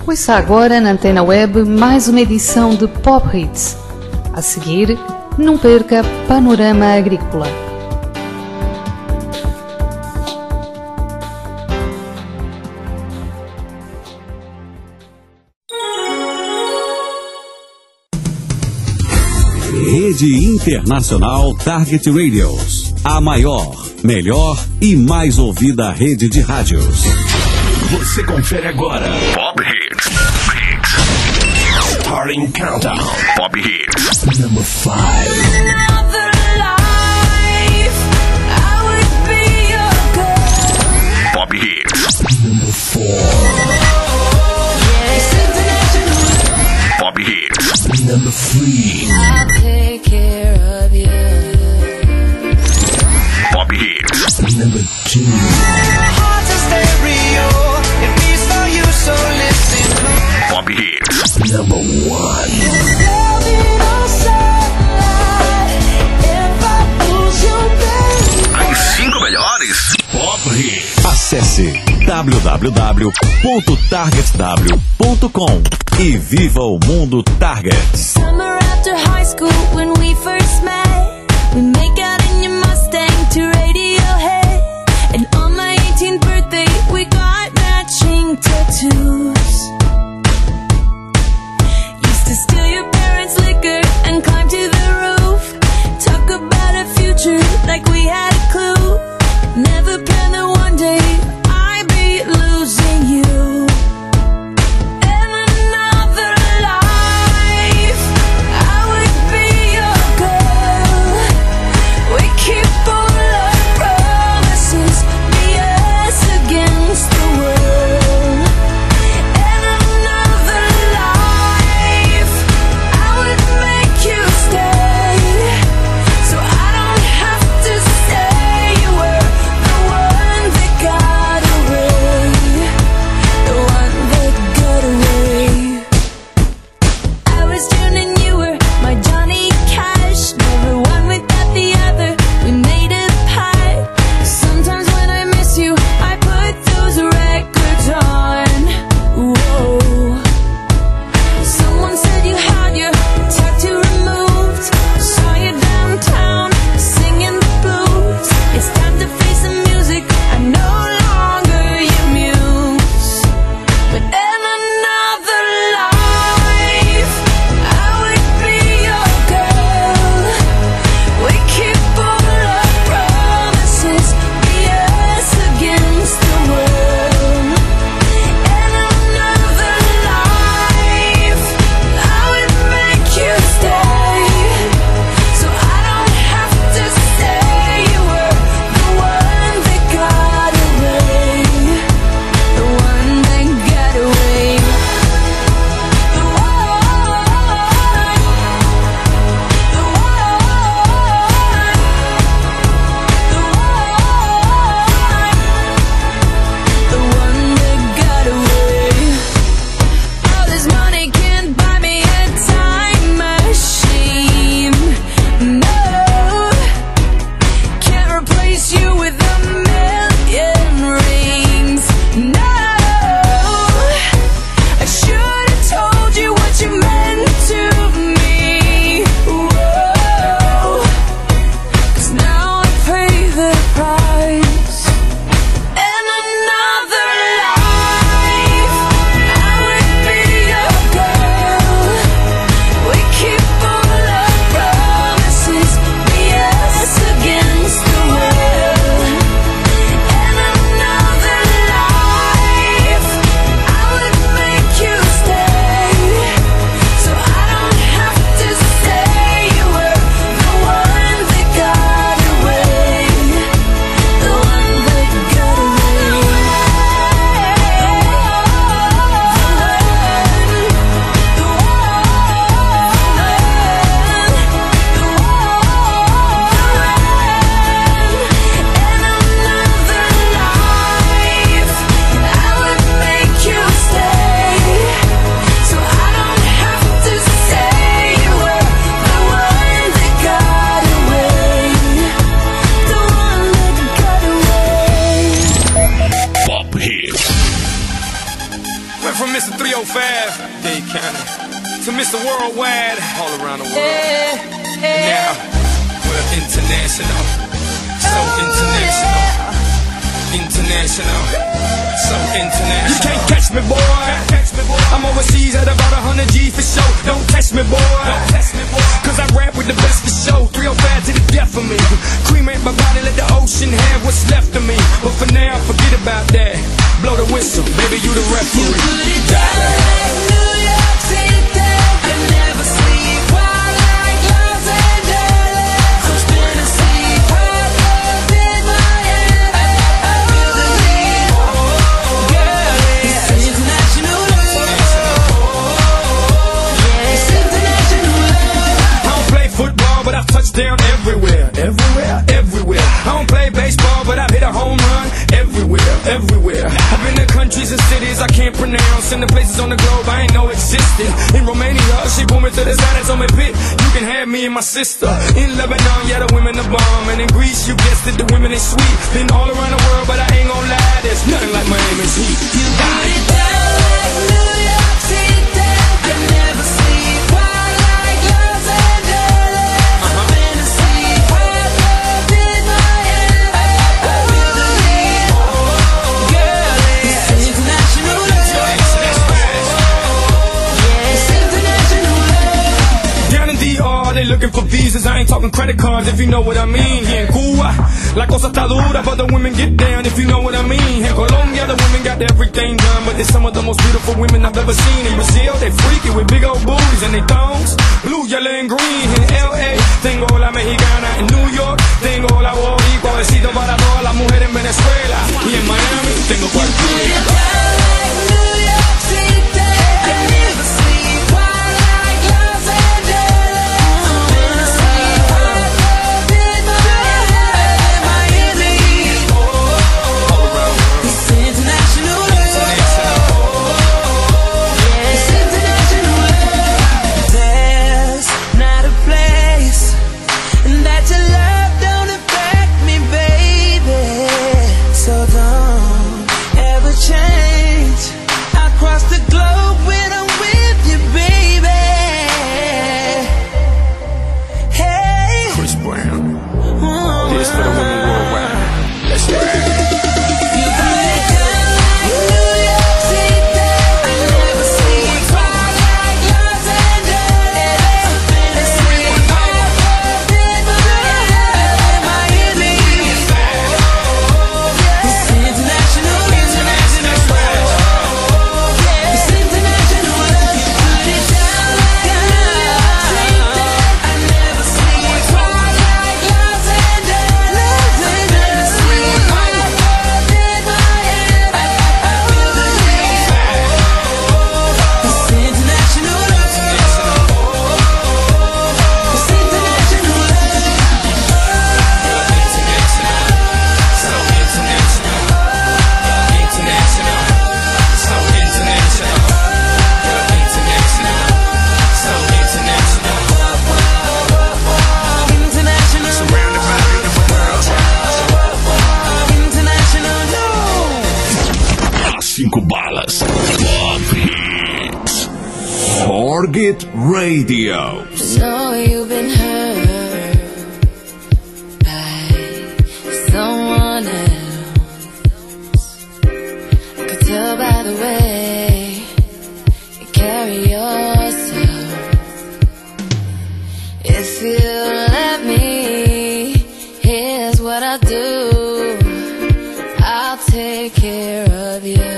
Ouça agora na Antena Web mais uma edição de Pop Hits. A seguir, não perca Panorama Agrícola. Rede Internacional Target Radios. A maior, melhor e mais ouvida rede de rádios. Você confere agora Pop Hits. Starting Countdown. Pop Hits. Number 5. Pop Hits. Number 4. Pop Hits. Number 3. I'll take care of you. Pop Hits. Number 2. Pop Hits. Number 1. As 5 melhores Pop Hits. Acesse www.targetsw.com e viva o mundo Target. Summer after high school when we first met, we make out in your Mustang to Radiohead. And on my 18th birthday we got matching tattoos. Used to steal your parents' liquor and climb to the roof. Talk about a future like we had a clue. Never planned that one day I'd be losing you. In another life I would be your girl. We keep all our promises, be us against the world. In another life I would make you stay, so I don't have to say you were the one that got away, the one that got away. I was June and you were my Johnny Cash, never one without the other, we made a pact. Sometimes when I miss you I put those records on. Whoa. Someone said you had your tattoo removed, saw you downtown singing the blues. It's time to face the music, I'm no longer your muse. But in another life I would be your girl. We keep all our promises, be us against the world. In another life I would make you stay, so I don't have to say you were the one that got away, the one that got away. The one that got away. All this money can't buy me a time machine. No, can't replace you with a million rings. No, I should have told you what you meant to me. Whoa, 'cause now I pay the price. In another life I would be your girl. We keep all our promises, be us against the world. Miami-Dade County. To Mr. Worldwide, all around the world. Now, we're international. So international. International. So international. You can't catch me, boy. I'm overseas at about 100 G for show. Don't test me, boy. Cause I rap with the best for show. 305 to the death of me. Cremate my body, let the ocean have what's left of me. But for now, forget about that. Blow the whistle, baby, you the referee. You put it down like New York City. I never sleep while like Los Angeles. I'm spinning sleep hard up in Miami. I feel the heat, girl. It's international love. Yeah, it's international love. I don't play football, but I've touched down everywhere. Everywhere. I don't play baseball, but I've hit a home run everywhere. I've been to countries and cities I can't pronounce, and the places on the globe I ain't know existed. In Romania, she pulled me to the side and told me, "Pit, you can have me and my sister." In Lebanon, yeah, the women are bomb, and in Greece, you guessed it, the women is sweet. Been all around the world, but I ain't gon' lie, there's nothing like Miami's heat. You put it down like New York City. I never sleep while like Los Angeles. I'm spinning sleep hard up in Miami. I feel the heat, girl. It's international love. Yeah, it's international love. Down in DR, they looking for visas. I ain't talking credit cards, if you know what I mean. Here in Cuba, la cosa está dura, but the women get down, if you know what I mean. In Colombia, the women got everything done, but they're some of the most beautiful women I've ever seen. In Brazil, they freaky with big old booties and they thongs, blue, yellow, and green. In LA, tengo la mexicana. In New York, tengo la boricua. Besito para todas las mujeres en Venezuela. Y en Miami, tengo cualquiera. New York City. I never sleep while like Los Angeles. I'm spinning sleep hard up in Miami. It's international love. Yeah, it's international love. There's not a place that your love don't affect me, baby. So don't ever change. I cross the globe when I'm with you, baby. Hey. Chris Brown, this for the women worldwide. Let's go. You put it down like New York City. I never sleep while like Los Angeles. I'm spinning sleep hard up in Miami. It's international love. It's international love. You put it down like New York City. I never sleep while like Los Angeles. I'm spinning sleep hard up in Miami. I feel the heat. It's international love. It's international international. Surrounded by beautiful girls. International love. As 5 balas. Pop Hits. Forget Radio. So you've been hurt by someone else. I could tell by the way you carry yourself. If you let me, here's what I'll do. I'll take care of you.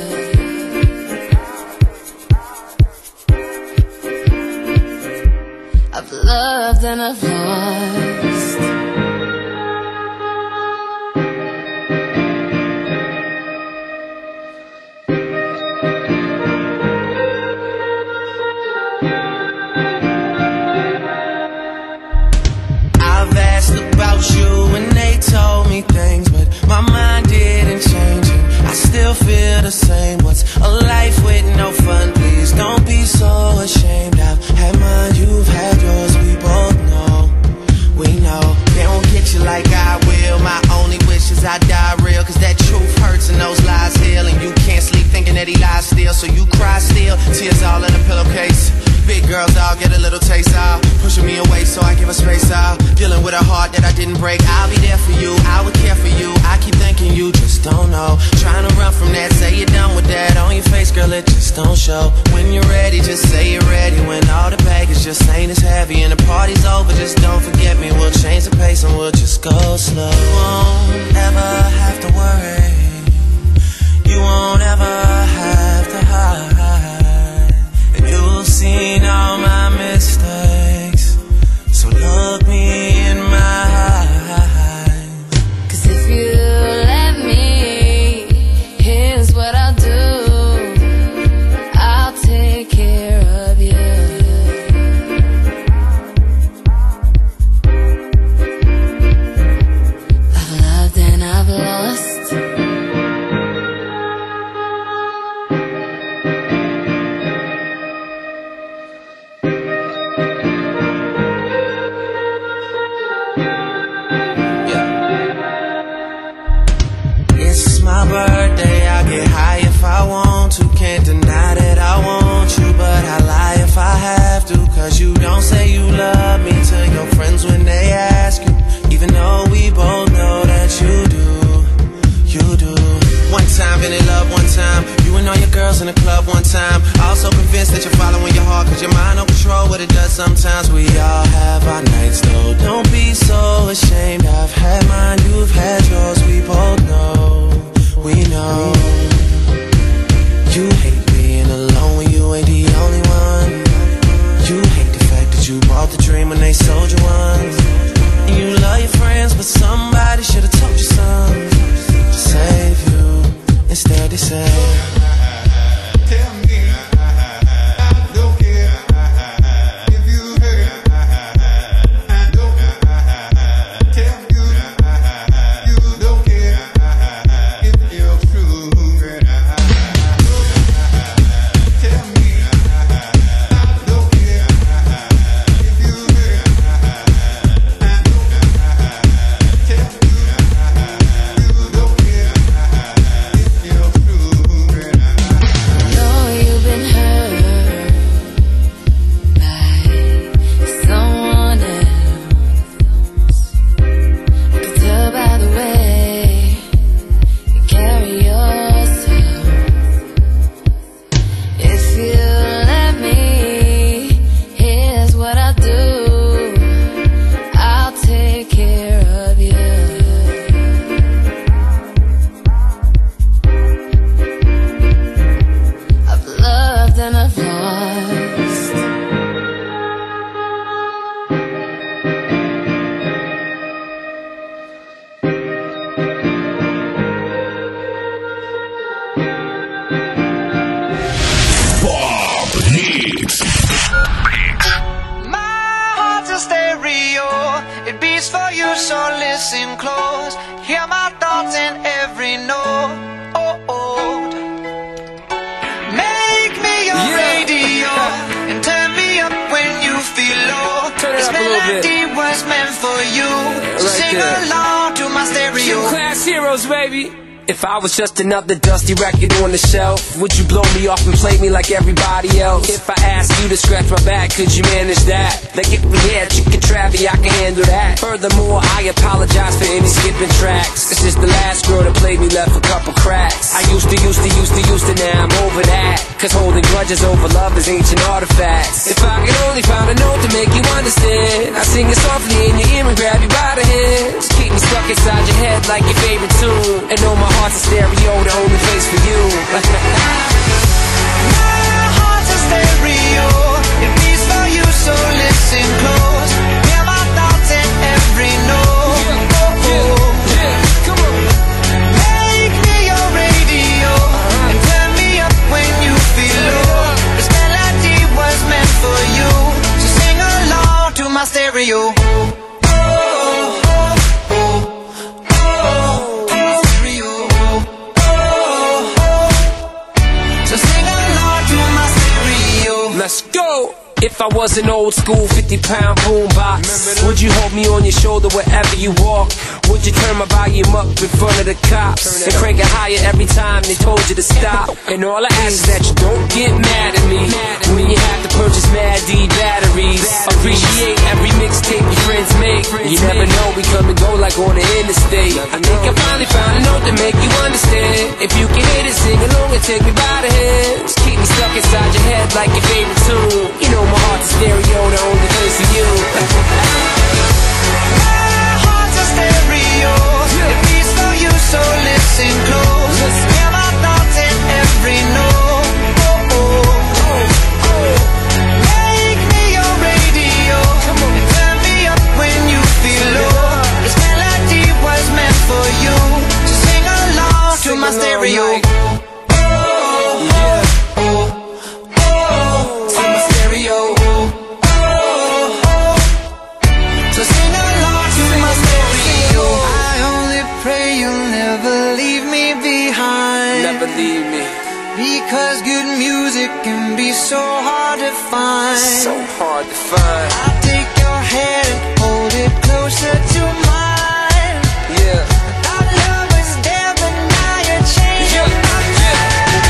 I've loved and I've lost. I've asked about you and they told me things, but my mind didn't change and I still feel the same. What's a life with no fun? Please don't be so ashamed. I've had mine, you've had yours, we both know break, I'll be there for you, I would care for you. I keep thinking you just don't know. Trying to run from that, say you're done with that. On your face, girl, it just don't show. When you're ready, just say you're ready. When all the baggage just ain't as heavy and the party's over, just don't forget me. We'll change the pace and we'll just go slow. You won't ever have to worry. You won't ever have to hide. And you'll see all my mistakes. So look me in my eyes. 'Cause if you let me, here's what I'll do. I'll take care of you. I've loved and I've lost. My birthday, I get high if I want to. Can't deny that I want you, but I lie if I have to. 'Cause you don't say you love me to your friends when they ask you, even though we both know that you do. You do. One time, been in love one time. You and all your girls in the club one time. Also convinced that you're following your heart, 'cause your mind don't control what it does sometimes. We all have our nights though. Don't be so ashamed. I've had mine, you've had yours. We both know. We know. You hate being alone when you ain't the only one. You hate the fact that you bought the dream when they sold you one. And you love your friends, but somebody should've told you something to save you. Instead they say, tell me, I don't care if you hurt. I don't tell you, you don't care if you're true. Tell me, I don't care if you hurt. I don't tell you, you don't care if you're true. I know you've been hurt by someone else. I can tell by the way you carry yourself. If you let me, here's what I'll do. I'll take care of you. I've loved and I've lost. Pop Hits. My heart's a stereo, it beats for you, so listen close. Hear my thoughts in every note. Make me your radio and turn me up when you feel low. Turn it This up a little bit. melody was meant for you, so right sing there. along to my stereo. Class heroes, baby. If I was just another dusty record on the shelf, would you blow me off and play me like everybody else? If I asked you to scratch my back, could you manage that? Like if we had chicken Travie, I can handle that. Furthermore, I apologize for any skipping tracks. It's just the last girl that played me left a couple cracks. I used to, now I'm over that. 'Cause holding grudges over love is ancient artifacts. If I could only find a note to make you understand, I sing it softly in your ear and grab you by the hands. Keep me stuck inside your head like your favorite tune, and know my heart's a stereo, the only place for you. My heart's a stereo, it beats for you, so listen close. Hear my thoughts in every note. Come on. Make me your radio and turn me up when you feel low. This melody was meant for you, so sing along to my stereo. Let's go. If I was an old school 50-pound boombox, would you hold me on your shoulder wherever you walk? Would you turn my volume up in front of the cops and crank it higher every time they told you to stop? And all I ask is that you don't get mad at me when you have to purchase Mad D batteries. Appreciate every mixtape your friends make. You never know, we come and go like on the interstate. I think I finally found a note to make you understand. If you can hit it, sing along and take me by the hand. Just keep me stuck inside your head like your favorite tune. You know my heart's a stereo, the only place for you. My heart's a stereo. It beats for you, so listen close. Hear my thoughts in every note. Make me your radio and turn me up when you feel low. This melody was meant for you, so sing along to my stereo. Because good music can be so hard to find. So hard to find. I'll take your hand and hold it closer to mine. Yeah. Our love was there, but now you're changing my mind.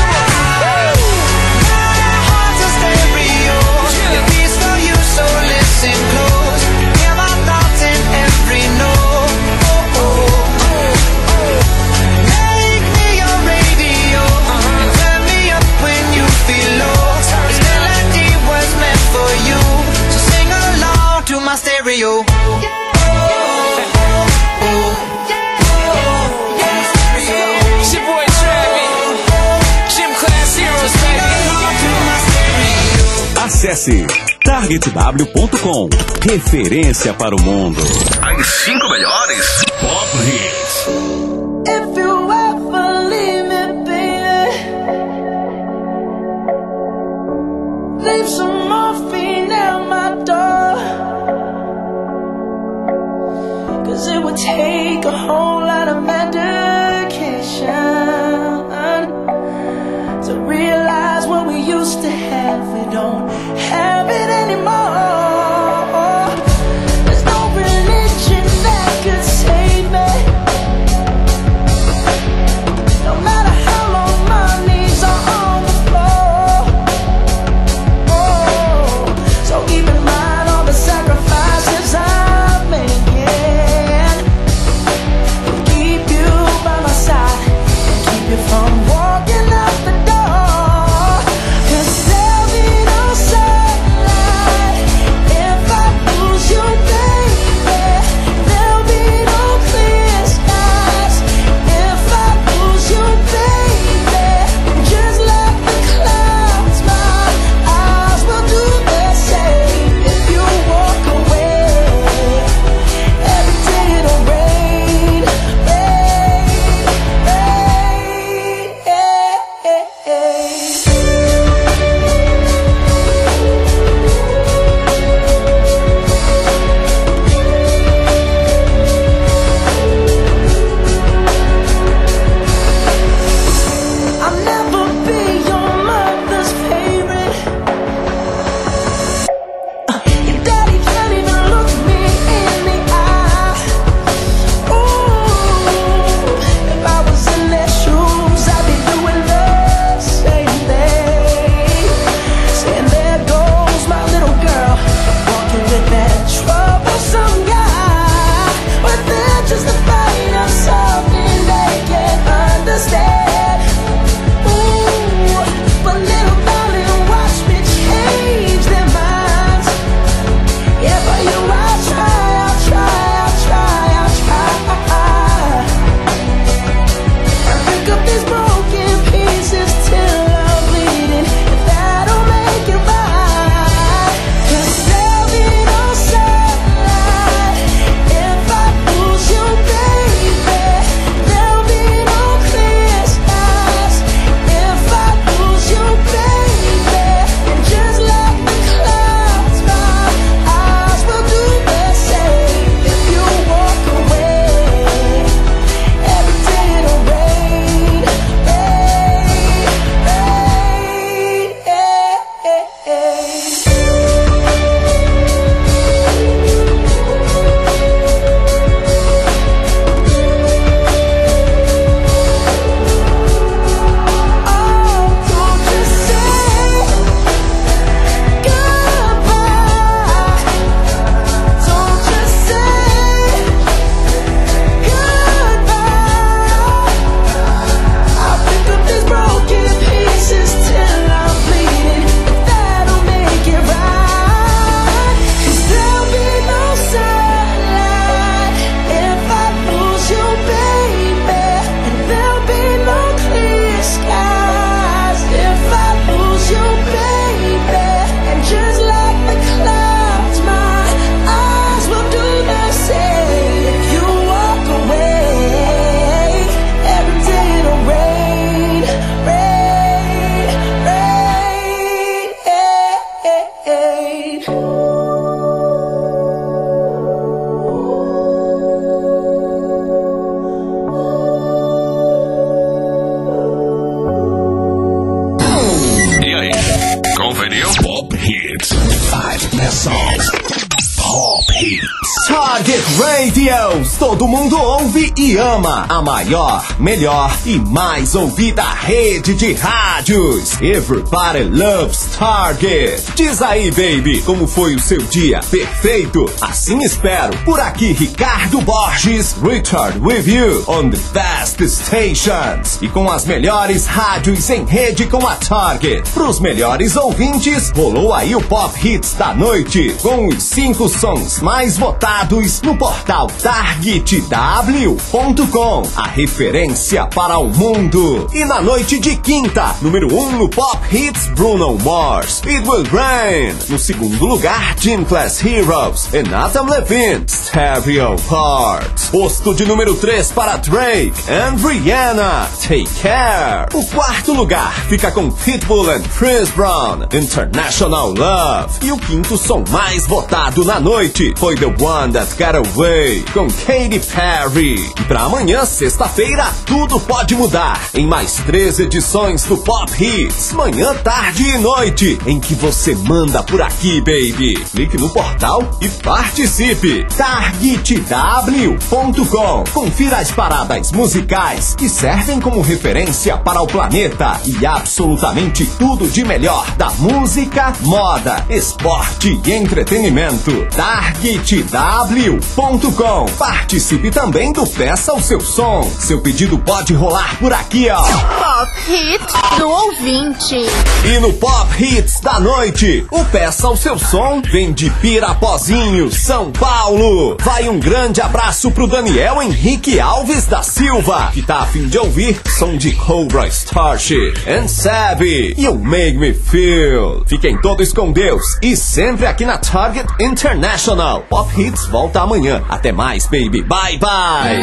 My heart's a stereo. It beats for you, so listen close. Hear my thoughts in every note. Make me your radio and turn me up when you feel low. This melody was meant for you, so sing along to my stereo. It's your boy Travi, Gym Class Heroes, baby. Acesse targetw.com. Referência para o mundo. As 5 melhores Pop Hits. If you ever leave me, baby, leave some morphine at my door. 'Cause it would take a whole lot of medication to realize what we used to have, we don't have it anymore. There's no religion that could save me. No matter how long my knees are on the floor. Oh, so keep in mind all the sacrifices I'm making to keep you by my side and keep you from walking out the door. 'Cause there'll be no sunlight Radios. Todo mundo ouve e ama. A maior, melhor e mais ouvida rede de rádios. Everybody loves Target. Diz aí, baby, como foi o seu dia? Perfeito? Assim espero. Por aqui, Ricardo Borges, Richard with you on the best stations. E com as melhores rádios em rede com a Target. Pros melhores ouvintes, rolou aí o Pop Hits da noite, com os 5 sons mais votados no portal targetw.com, a referência para o mundo. E na noite de quinta, número 1 no Pop Hits, Bruno Mars, It Will Rain. No segundo lugar, Gym Class Heroes e Nathan Levine, Stereo Parts. Posto de número 3 para Drake and Rihanna, Take Care. O quarto lugar fica com Pitbull and Chris Brown, International Love. E o quinto som mais votado na noite foi The One That Got Away, com Katy Perry. E pra amanhã, sexta-feira, tudo pode mudar em mais 3 edições do Pop Hits, manhã, tarde e noite, em que você manda por aqui, baby. Clique no portal e participe. targetw.com. Confira as paradas musicais que servem como referência para o planeta e absolutamente tudo de melhor da música, moda, esporte e entretenimento. targetw.com. Participe também do Peça o Seu Som. Seu pedido pode rolar por aqui, ó. Pop Hits do ouvinte. E no Pop Hits da noite, o Peça o Seu Som vem de Pirapozinho, São Paulo. Vai um grande abraço pro Daniel Henrique Alves da Silva, que tá a fim de ouvir som de Cobra Starship and Savvy e o Make Me Feel. Fiquem todos com Deus e sempre aqui na Target International. Pop Hits volta amanhã. Até mais, baby. Bye, bye.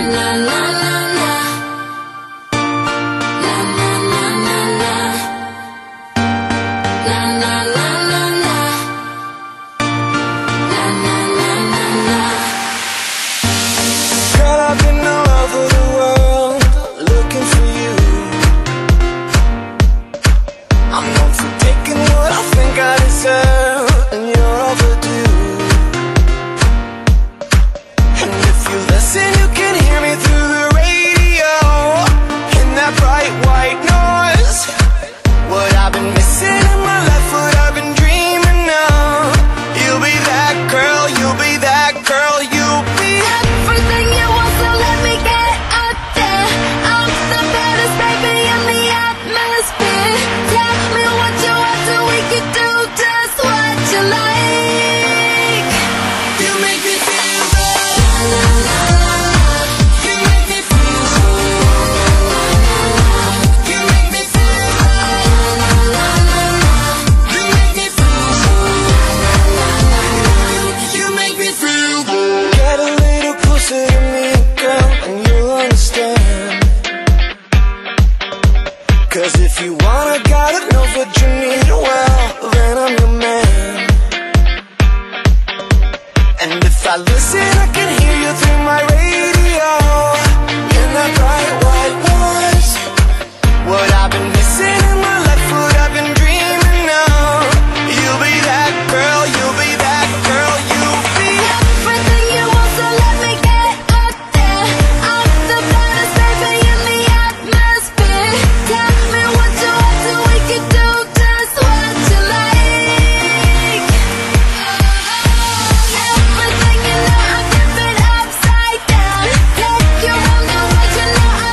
Everything you know, I give it upside down. Take you on the road, you know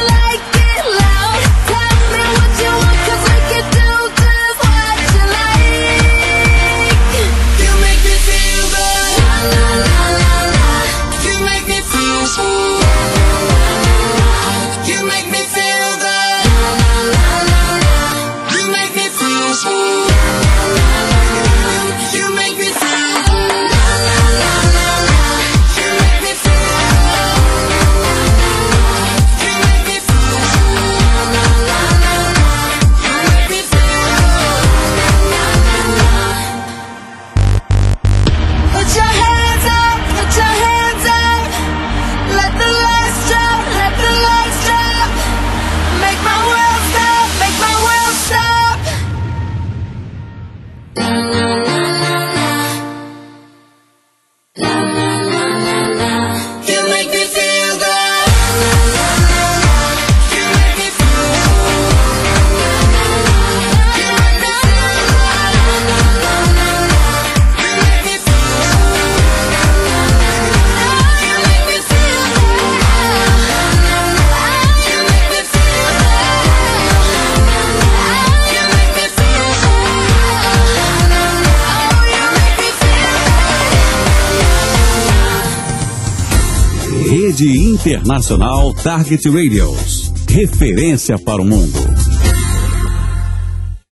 Rede Internacional Target Radios. Referência para o mundo.